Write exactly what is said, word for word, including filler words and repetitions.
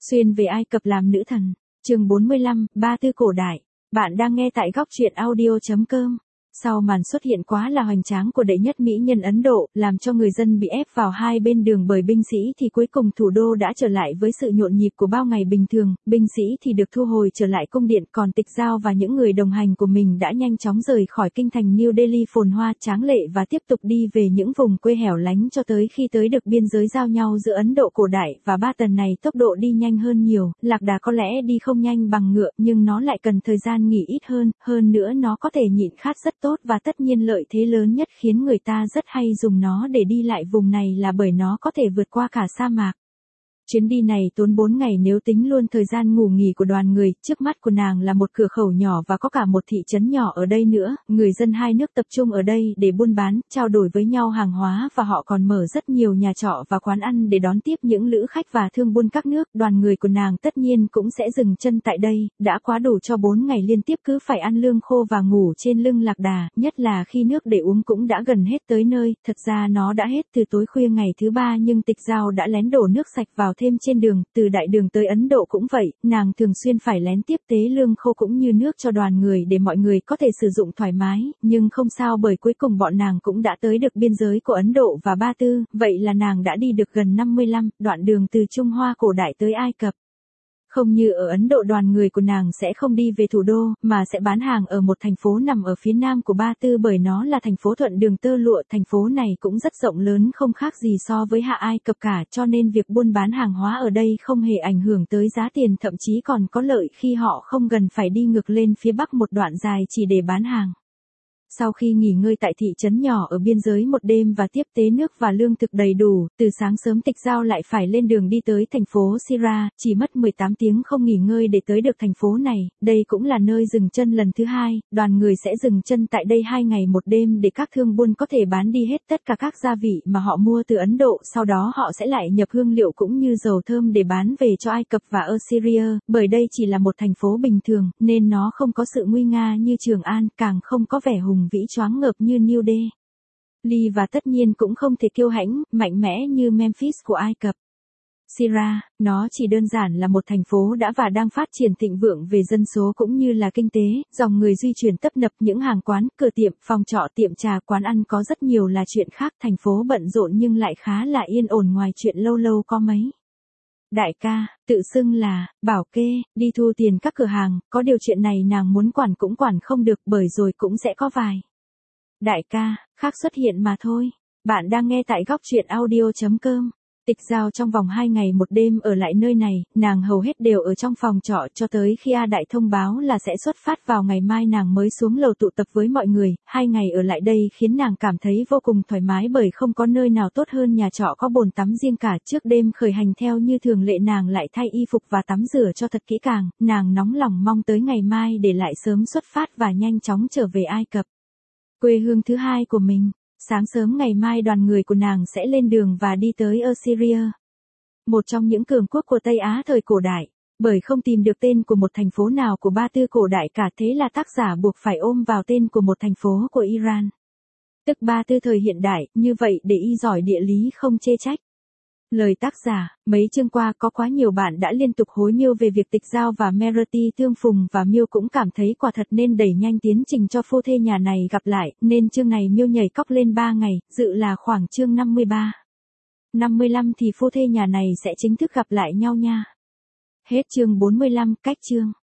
Xuyên về Ai Cập làm nữ thần. Chương bốn mươi lăm, Ba Tư cổ đại. Bạn đang nghe tại góc truyện audio chấm com. Sau màn xuất hiện quá là hoành tráng của đệ nhất mỹ nhân Ấn Độ, làm cho người dân bị ép vào hai bên đường bởi binh sĩ thì cuối cùng thủ đô đã trở lại với sự nhộn nhịp của bao ngày bình thường, binh sĩ thì được thu hồi trở lại cung điện, còn Tịch Giao và những người đồng hành của mình đã nhanh chóng rời khỏi kinh thành New Delhi phồn hoa tráng lệ và tiếp tục đi về những vùng quê hẻo lánh cho tới khi tới được biên giới giao nhau giữa Ấn Độ cổ đại và Ba Tần này. Tốc độ đi nhanh hơn nhiều, lạc đà có lẽ đi không nhanh bằng ngựa nhưng nó lại cần thời gian nghỉ ít hơn, hơn nữa nó có thể nhịn khát rất tốt và tất nhiên lợi thế lớn nhất khiến người ta rất hay dùng nó để đi lại vùng này là bởi nó có thể vượt qua cả sa mạc. Chuyến đi này tốn bốn ngày nếu tính luôn thời gian ngủ nghỉ của đoàn người, trước mắt của nàng là một cửa khẩu nhỏ và có cả một thị trấn nhỏ ở đây nữa, người dân hai nước tập trung ở đây để buôn bán, trao đổi với nhau hàng hóa và họ còn mở rất nhiều nhà trọ và quán ăn để đón tiếp những lữ khách và thương buôn các nước. Đoàn người của nàng tất nhiên cũng sẽ dừng chân tại đây, đã quá đủ cho bốn ngày liên tiếp cứ phải ăn lương khô và ngủ trên lưng lạc đà, nhất là khi nước để uống cũng đã gần hết tới nơi, thật ra nó đã hết từ tối khuya ngày thứ ba nhưng Tịch Giao đã lén đổ nước sạch vào thêm trên đường, từ đại đường tới Ấn Độ cũng vậy, nàng thường xuyên phải lén tiếp tế lương khô cũng như nước cho đoàn người để mọi người có thể sử dụng thoải mái, nhưng không sao bởi cuối cùng bọn nàng cũng đã tới được biên giới của Ấn Độ và Ba Tư, vậy là nàng đã đi được gần năm mươi lăm đoạn đường từ Trung Hoa cổ đại tới Ai Cập. Không như ở Ấn Độ, đoàn người của nàng sẽ không đi về thủ đô, mà sẽ bán hàng ở một thành phố nằm ở phía nam của Ba Tư bởi nó là thành phố thuận đường tơ lụa. Thành phố này cũng rất rộng lớn không khác gì so với Hạ Ai Cập cả, cho nên việc buôn bán hàng hóa ở đây không hề ảnh hưởng tới giá tiền, thậm chí còn có lợi khi họ không cần phải đi ngược lên phía bắc một đoạn dài chỉ để bán hàng. Sau khi nghỉ ngơi tại thị trấn nhỏ ở biên giới một đêm và tiếp tế nước và lương thực đầy đủ, từ sáng sớm Tịch Giao lại phải lên đường đi tới thành phố Sira, chỉ mất mười tám tiếng không nghỉ ngơi để tới được thành phố này. Đây cũng là nơi dừng chân lần thứ hai, đoàn người sẽ dừng chân tại đây hai ngày một đêm để các thương buôn có thể bán đi hết tất cả các gia vị mà họ mua từ Ấn Độ, sau đó họ sẽ lại nhập hương liệu cũng như dầu thơm để bán về cho Ai Cập và Assyria, bởi đây chỉ là một thành phố bình thường, nên nó không có sự nguy nga như Trường An, càng không có vẻ hùng vĩ choáng ngợp như New Delhi và tất nhiên cũng không thể kiêu hãnh, mạnh mẽ như Memphis của Ai Cập. Sira, nó chỉ đơn giản là một thành phố đã và đang phát triển thịnh vượng về dân số cũng như là kinh tế, dòng người di chuyển tấp nập, những hàng quán, cửa tiệm, phòng trọ, tiệm trà, quán ăn có rất nhiều là chuyện khác, thành phố bận rộn nhưng lại khá là yên ổn ngoài chuyện lâu lâu có mấy đại ca, tự xưng là bảo kê, đi thu tiền các cửa hàng, có điều chuyện này nàng muốn quản cũng quản không được bởi rồi cũng sẽ có vài đại ca khác xuất hiện mà thôi. Bạn đang nghe tại góc truyện audio chấm com. Tịch Giao trong vòng hai ngày một đêm ở lại nơi này, nàng hầu hết đều ở trong phòng trọ cho tới khi A Đại thông báo là sẽ xuất phát vào ngày mai nàng mới xuống lầu tụ tập với mọi người. Hai ngày ở lại đây khiến nàng cảm thấy vô cùng thoải mái bởi không có nơi nào tốt hơn nhà trọ có bồn tắm riêng cả. Trước đêm khởi hành theo như thường lệ nàng lại thay y phục và tắm rửa cho thật kỹ càng, nàng nóng lòng mong tới ngày mai để lại sớm xuất phát và nhanh chóng trở về Ai Cập, quê hương thứ hai của mình. Sáng sớm ngày mai đoàn người của nàng sẽ lên đường và đi tới Assyria, một trong những cường quốc của Tây Á thời cổ đại, bởi không tìm được tên của một thành phố nào của Ba Tư cổ đại cả, thế là tác giả buộc phải ôm vào tên của một thành phố của Iran, tức Ba Tư thời hiện đại, như vậy để y giỏi địa lý không chê trách. Lời tác giả, mấy chương qua có quá nhiều bạn đã liên tục hối Miêu về việc Tịch Giao và Merati tương phùng và Miêu cũng cảm thấy quả thật nên đẩy nhanh tiến trình cho phu thê nhà này gặp lại, nên chương này Miêu nhảy cóc lên ba ngày, dự là khoảng chương năm mươi ba. năm mươi lăm thì phu thê nhà này sẽ chính thức gặp lại nhau nha. Hết chương bốn mươi lăm, cách chương.